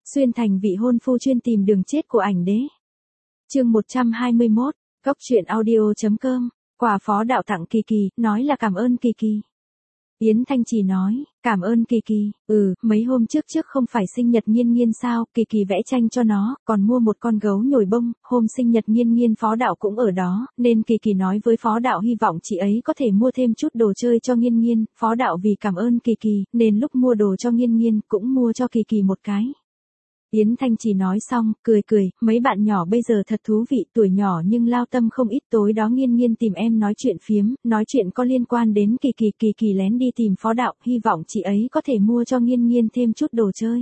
Xuyên thành vị hôn phu chuyên tìm đường chết của ảnh đế. Chương 121, Cốc truyện audio.com, quà phó đạo tặng Kỳ Kỳ, nói là cảm ơn Kỳ Kỳ. Yến Thanh Trì nói, cảm ơn Kỳ Kỳ, mấy hôm trước không phải sinh nhật Nghiên Nghiên sao, Kỳ Kỳ vẽ tranh cho nó, còn mua một con gấu nhồi bông, hôm sinh nhật Nghiên Nghiên phó đạo cũng ở đó, nên Kỳ Kỳ nói với phó đạo hy vọng chị ấy có thể mua thêm chút đồ chơi cho Nghiên Nghiên, phó đạo vì cảm ơn Kỳ Kỳ, nên lúc mua đồ cho Nghiên Nghiên cũng mua cho Kỳ Kỳ một cái. Yến Thanh Trì nói xong, cười, mấy bạn nhỏ bây giờ thật thú vị, tuổi nhỏ nhưng lao tâm không ít. Tối đó Nghiên Nghiên tìm em nói chuyện phiếm, nói chuyện có liên quan đến Kỳ Kỳ, Kỳ Kỳ lén đi tìm phó đạo, hy vọng chị ấy có thể mua cho Nghiên Nghiên thêm chút đồ chơi.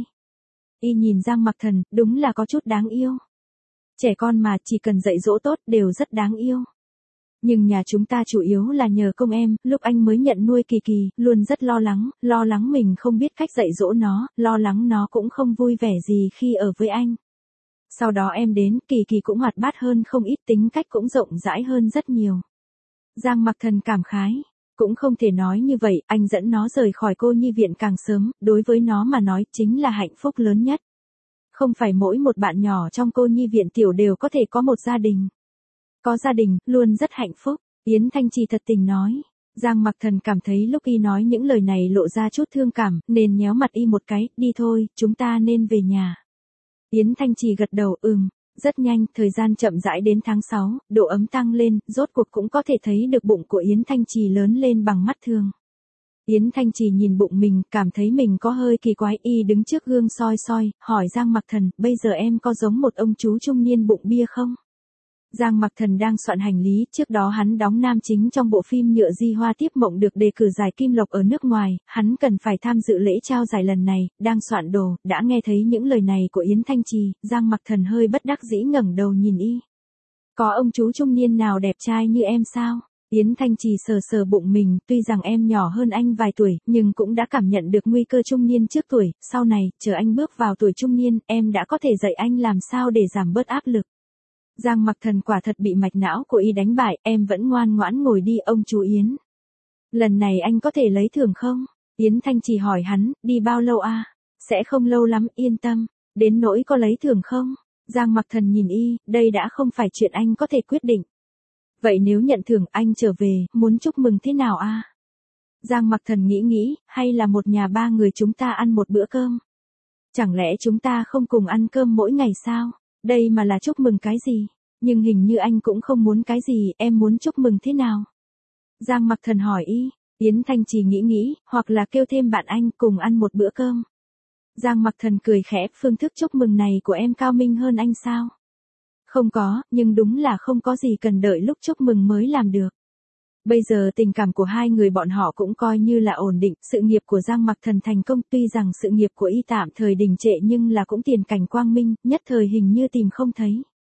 Y nhìn Giang Mặc Thần, đúng là có chút đáng yêu. Trẻ con mà, chỉ cần dạy dỗ tốt, đều rất đáng yêu. Nhưng nhà chúng ta chủ yếu là nhờ công em, lúc anh mới nhận nuôi Kỳ Kỳ, luôn rất lo lắng mình không biết cách dạy dỗ nó, lo lắng nó cũng không vui vẻ gì khi ở với anh. Sau đó em đến, Kỳ Kỳ cũng hoạt bát hơn không ít, tính cách cũng rộng rãi hơn rất nhiều. Giang Mặc Thần cảm khái, cũng không thể nói như vậy, anh dẫn nó rời khỏi cô nhi viện càng sớm, đối với nó mà nói chính là hạnh phúc lớn nhất. Không phải mỗi một bạn nhỏ trong cô nhi viện tiểu đều có thể có một gia đình. Có gia đình, luôn rất hạnh phúc, Yến Thanh Trì thật tình nói. Giang Mặc Thần cảm thấy lúc y nói những lời này lộ ra chút thương cảm, nên nhéo mặt y một cái, đi thôi, chúng ta nên về nhà. Yến Thanh Trì gật đầu, rất nhanh, thời gian chậm rãi đến tháng 6, độ ấm tăng lên, rốt cuộc cũng có thể thấy được bụng của Yến Thanh Trì lớn lên bằng mắt thường. Yến Thanh Trì nhìn bụng mình, cảm thấy mình có hơi kỳ quái, y đứng trước gương soi, hỏi Giang Mặc Thần, bây giờ em có giống một ông chú trung niên bụng bia không? Giang Mặc Thần đang soạn hành lý, trước đó hắn đóng nam chính trong bộ phim Nhựa Di Hoa Tiếp Mộng được đề cử giải Kim Lộc ở nước ngoài, hắn cần phải tham dự lễ trao giải lần này, đang soạn đồ, đã nghe thấy những lời này của Yến Thanh Trì, Giang Mặc Thần hơi bất đắc dĩ ngẩng đầu nhìn y. Có ông chú trung niên nào đẹp trai như em sao? Yến Thanh Trì sờ bụng mình, tuy rằng em nhỏ hơn anh vài tuổi, nhưng cũng đã cảm nhận được nguy cơ trung niên trước tuổi, sau này, chờ anh bước vào tuổi trung niên, em đã có thể dạy anh làm sao để giảm bớt áp lực. Giang Mặc Thần quả thật bị mạch não của y đánh bại, em vẫn ngoan ngoãn ngồi đi ông chú Yến. Lần này anh có thể lấy thưởng không? Yến Thanh Trì hỏi hắn, đi bao lâu à? Sẽ không lâu lắm, yên tâm. Đến nỗi có lấy thưởng không? Giang Mặc Thần nhìn y, đây đã không phải chuyện anh có thể quyết định. Vậy nếu nhận thưởng anh trở về, muốn chúc mừng thế nào à? Giang Mặc Thần nghĩ, hay là một nhà ba người chúng ta ăn một bữa cơm? Chẳng lẽ chúng ta không cùng ăn cơm mỗi ngày sao? Đây mà là chúc mừng cái gì? Nhưng hình như anh cũng không muốn cái gì, em muốn chúc mừng thế nào? Giang Mặc Thần hỏi y, Yến Thanh Trì nghĩ, hoặc là kêu thêm bạn anh cùng ăn một bữa cơm. Giang Mặc Thần cười khẽ, phương thức chúc mừng này của em cao minh hơn anh sao? Không có, nhưng đúng là không có gì cần đợi lúc chúc mừng mới làm được. Bây giờ tình cảm của hai người bọn họ cũng coi như là ổn định, sự nghiệp của Giang Mặc Thần thành công, tuy rằng sự nghiệp của y tạm thời đình trệ nhưng là cũng tiền cảnh quang minh, nhất thời hình như tìm không thấy.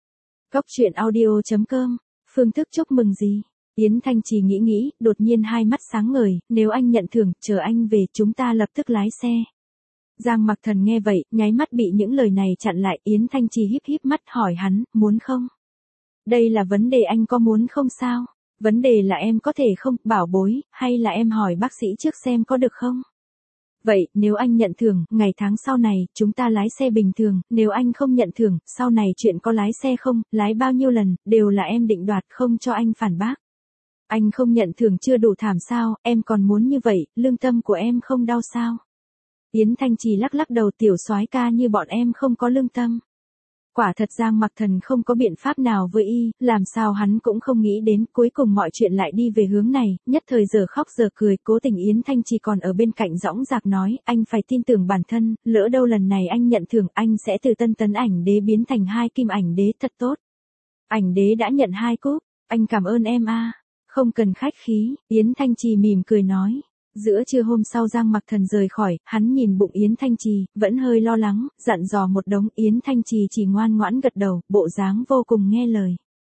Cốc truyện audio.com, phương thức chúc mừng gì? Yến Thanh Trì nghĩ, đột nhiên hai mắt sáng ngời, nếu anh nhận thưởng, chờ anh về chúng ta lập tức lái xe. Giang Mặc Thần nghe vậy, nháy mắt bị những lời này chặn lại, Yến Thanh Trì híp mắt hỏi hắn, muốn không? Đây là vấn đề anh có muốn không sao? Vấn đề là em có thể không, bảo bối, hay là em hỏi bác sĩ trước xem có được không? Vậy, nếu anh nhận thưởng, ngày tháng sau này, chúng ta lái xe bình thường, nếu anh không nhận thưởng, sau này chuyện có lái xe không, lái bao nhiêu lần, đều là em định đoạt, không cho anh phản bác. Anh không nhận thưởng chưa đủ thảm sao, em còn muốn như vậy, lương tâm của em không đau sao? Yến Thanh Trì lắc đầu, tiểu soái ca như bọn em không có lương tâm. Quả thật Giang Mặc Thần không có biện pháp nào với y, làm sao hắn cũng không nghĩ đến, cuối cùng mọi chuyện lại đi về hướng này, nhất thời giờ khóc giờ cười, cố tình Yến Thanh Trì còn ở bên cạnh dõng dạc nói, anh phải tin tưởng bản thân, lỡ đâu lần này anh nhận thưởng, anh sẽ từ tân tấn ảnh đế biến thành 2 kim ảnh đế, thật tốt. Ảnh đế đã nhận 2 cúp, anh cảm ơn em a. Không cần khách khí, Yến Thanh Trì mỉm cười nói. Giữa trưa hôm sau Giang Mặc Thần rời khỏi, hắn nhìn bụng Yến Thanh Trì, vẫn hơi lo lắng, dặn dò một đống, Yến Thanh Trì chỉ ngoan ngoãn gật đầu, bộ dáng vô cùng nghe lời.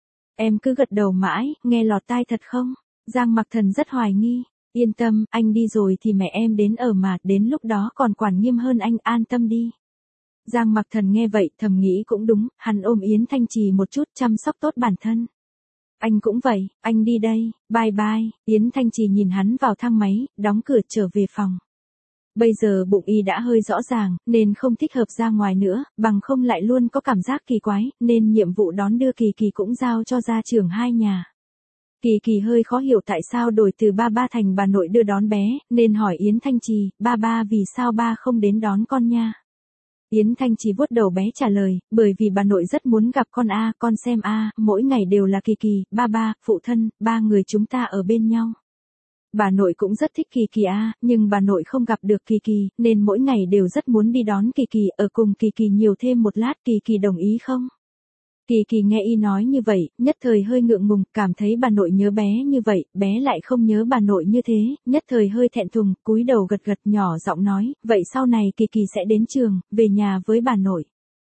Em cứ gật đầu mãi, nghe lọt tai thật không? Giang Mặc Thần rất hoài nghi, yên tâm, anh đi rồi thì mẹ em đến ở mà, đến lúc đó còn quản nghiêm hơn anh, an tâm đi. Giang Mặc Thần nghe vậy, thầm nghĩ cũng đúng, hắn ôm Yến Thanh Trì một chút, chăm sóc tốt bản thân. Anh cũng vậy, anh đi đây, bye bye. Yến Thanh Trì nhìn hắn vào thang máy, đóng cửa trở về phòng. Bây giờ bụng y đã hơi rõ ràng, nên không thích hợp ra ngoài nữa, bằng không lại luôn có cảm giác kỳ quái, nên nhiệm vụ đón đưa Kỳ Kỳ cũng giao cho gia trưởng hai nhà. Kỳ Kỳ hơi khó hiểu tại sao đổi từ ba ba thành bà nội đưa đón bé, nên hỏi Yến Thanh Trì, ba vì sao ba không đến đón con nha. Yến Thanh Trì vuốt đầu bé trả lời, bởi vì bà nội rất muốn gặp con con xem mỗi ngày đều là Kỳ Kỳ, ba, phụ thân, ba người chúng ta ở bên nhau. Bà nội cũng rất thích Kỳ Kỳ nhưng bà nội không gặp được Kỳ Kỳ, nên mỗi ngày đều rất muốn đi đón Kỳ Kỳ, ở cùng Kỳ Kỳ nhiều thêm một lát. Kỳ Kỳ đồng ý không? Kỳ Kỳ nghe y nói như vậy, nhất thời hơi ngượng ngùng, cảm thấy bà nội nhớ bé như vậy, bé lại không nhớ bà nội như thế, nhất thời hơi thẹn thùng, cúi đầu gật gật nhỏ giọng nói, vậy sau này Kỳ Kỳ sẽ đến trường, về nhà với bà nội.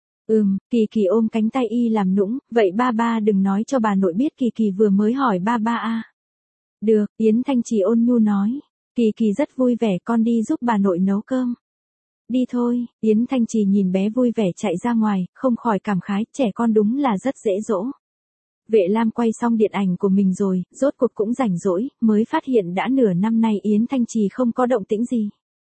Kỳ Kỳ ôm cánh tay y làm nũng, vậy ba đừng nói cho bà nội biết Kỳ Kỳ vừa mới hỏi ba. Được, Yến Thanh Trì ôn nhu nói. Kỳ Kỳ rất vui vẻ, con đi giúp bà nội nấu cơm. Đi thôi, Yến Thanh Trì nhìn bé vui vẻ chạy ra ngoài, không khỏi cảm khái, trẻ con đúng là rất dễ dỗ. Vệ Lam quay xong điện ảnh của mình rồi, rốt cuộc cũng rảnh rỗi, mới phát hiện đã nửa năm nay Yến Thanh Trì không có động tĩnh gì.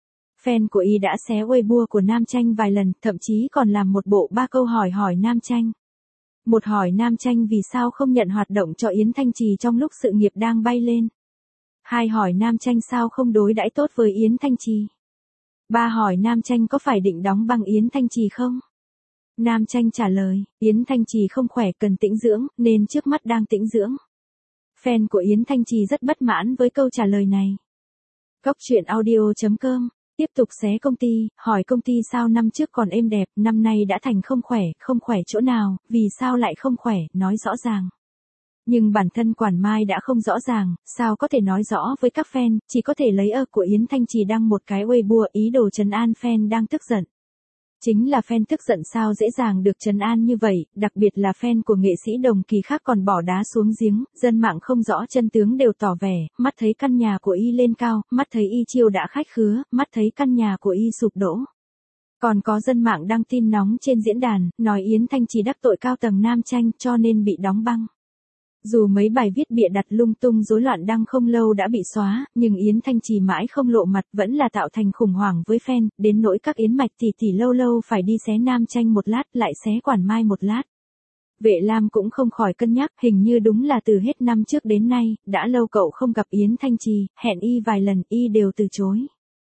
Fan của y đã xé Weibo của Nam Chanh vài lần, thậm chí còn làm một bộ 3 câu hỏi Nam Chanh. Một hỏi Nam Chanh vì sao không nhận hoạt động cho Yến Thanh Trì trong lúc sự nghiệp đang bay lên. 2 hỏi Nam Chanh sao không đối đãi tốt với Yến Thanh Trì. 3 hỏi Nam Chanh có phải định đóng băng Yến Thanh Trì không? Nam Chanh trả lời, Yến Thanh Trì không khỏe cần tĩnh dưỡng, nên trước mắt đang tĩnh dưỡng. Fan của Yến Thanh Trì rất bất mãn với câu trả lời này. Cóc truyện audio.com tiếp tục xé công ty, hỏi công ty sao năm trước còn êm đẹp, năm nay đã thành không khỏe chỗ nào, vì sao lại không khỏe, nói rõ ràng. Nhưng bản thân Quản Mai đã không rõ ràng, sao có thể nói rõ với các fan, chỉ có thể lấy của Yến Thanh Trì đăng một cái Weibo ý đồ trấn an fan đang tức giận. Chính là fan tức giận sao dễ dàng được trấn an như vậy, đặc biệt là fan của nghệ sĩ đồng kỳ khác còn bỏ đá xuống giếng, dân mạng không rõ chân tướng đều tỏ vẻ, mắt thấy căn nhà của y lên cao, mắt thấy y chiêu đã khách khứa, mắt thấy căn nhà của y sụp đổ. Còn có dân mạng đăng tin nóng trên diễn đàn, nói Yến Thanh Trì đắc tội cao tầng Nam Chanh cho nên bị đóng băng. Dù mấy bài viết bịa đặt lung tung rối loạn đăng không lâu đã bị xóa, nhưng Yến Thanh Trì mãi không lộ mặt vẫn là tạo thành khủng hoảng với fan, đến nỗi các Yến Mạch tỷ lâu lâu phải đi xé Nam Chanh một lát lại xé Quản Mai một lát. Vệ Lam cũng không khỏi cân nhắc, hình như đúng là từ hết năm trước đến nay, đã lâu cậu không gặp Yến Thanh Trì, hẹn y vài lần y đều từ chối.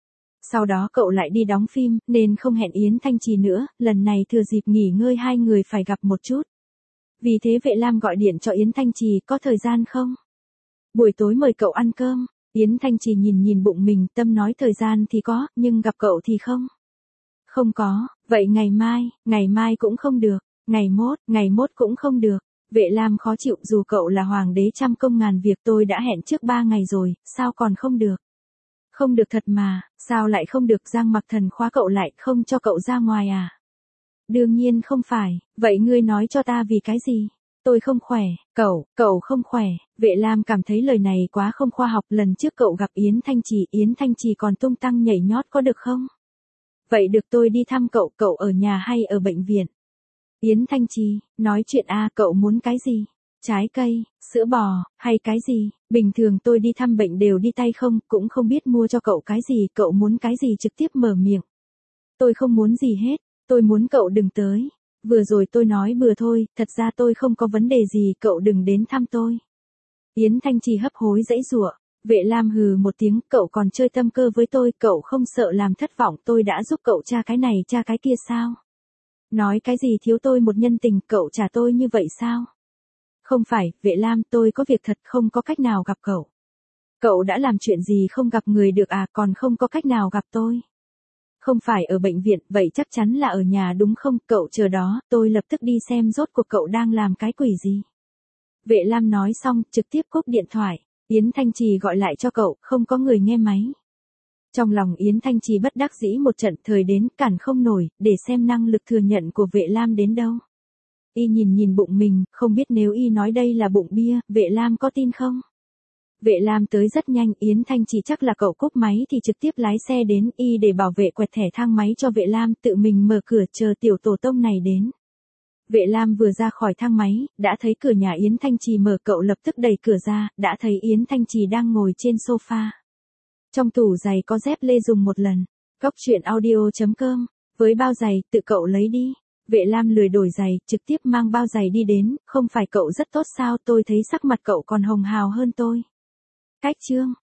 Sau đó cậu lại đi đóng phim, nên không hẹn Yến Thanh Trì nữa, lần này thừa dịp nghỉ ngơi hai người phải gặp một chút. Vì thế Vệ Lam gọi điện cho Yến Thanh Trì, có thời gian không? Buổi tối mời cậu ăn cơm. Yến Thanh Trì nhìn bụng mình, tâm nói thời gian thì có, nhưng gặp cậu thì không. Không có, vậy ngày mai cũng không được, ngày mốt cũng không được. Vệ Lam khó chịu, dù cậu là hoàng đế trăm công ngàn việc tôi đã hẹn trước 3 ngày rồi, sao còn không được? Không được thật mà, sao lại không được? Giang Mặc Thần khóa cậu lại, không cho cậu ra ngoài à? Đương nhiên không phải, vậy ngươi nói cho ta vì cái gì? Tôi không khỏe, cậu không khỏe. Vệ Lam cảm thấy lời này quá không khoa học, lần trước cậu gặp Yến Thanh Trì còn tung tăng nhảy nhót có được không? Vậy được tôi đi thăm cậu ở nhà hay ở bệnh viện? Yến Thanh Trì, nói chuyện cậu muốn cái gì? Trái cây, sữa bò, hay cái gì? Bình thường tôi đi thăm bệnh đều đi tay không, cũng không biết mua cho cậu cái gì, cậu muốn cái gì trực tiếp mở miệng. Tôi không muốn gì hết. Tôi muốn cậu đừng tới. Vừa rồi tôi nói bừa thôi, thật ra tôi không có vấn đề gì, cậu đừng đến thăm tôi. Yến Thanh Trì hấp hối giãy giụa. Vệ Lam hừ một tiếng, cậu còn chơi tâm cơ với tôi, cậu không sợ làm thất vọng tôi đã giúp cậu tra cái này tra cái kia sao? Nói cái gì thiếu tôi một nhân tình, cậu trả tôi như vậy sao? Không phải, Vệ Lam, tôi có việc thật không có cách nào gặp cậu. Cậu đã làm chuyện gì không gặp người được còn không có cách nào gặp tôi. Không phải ở bệnh viện, vậy chắc chắn là ở nhà đúng không? Cậu chờ đó, tôi lập tức đi xem rốt cuộc cậu đang làm cái quỷ gì. Vệ Lam nói xong, trực tiếp cúp điện thoại. Yến Thanh Trì gọi lại cho cậu, không có người nghe máy. Trong lòng Yến Thanh Trì bất đắc dĩ một trận, thời đến cản không nổi, để xem năng lực thừa nhận của Vệ Lam đến đâu. Y nhìn bụng mình, không biết nếu y nói đây là bụng bia, Vệ Lam có tin không? Vệ Lam tới rất nhanh, Yến Thanh Trì chắc là cậu cúp máy thì trực tiếp lái xe đến, y để bảo vệ quẹt thẻ thang máy cho Vệ Lam, tự mình mở cửa chờ tiểu tổ tông này đến. Vệ Lam vừa ra khỏi thang máy, đã thấy cửa nhà Yến Thanh Trì mở, cậu lập tức đẩy cửa ra, đã thấy Yến Thanh Trì đang ngồi trên sofa. Trong tủ giày có dép lê dùng một lần. Cốc truyện audio.com. Với bao giày, tự cậu lấy đi. Vệ Lam lười đổi giày, trực tiếp mang bao giày đi đến, không phải cậu rất tốt sao, tôi thấy sắc mặt cậu còn hồng hào hơn tôi. Cách chương.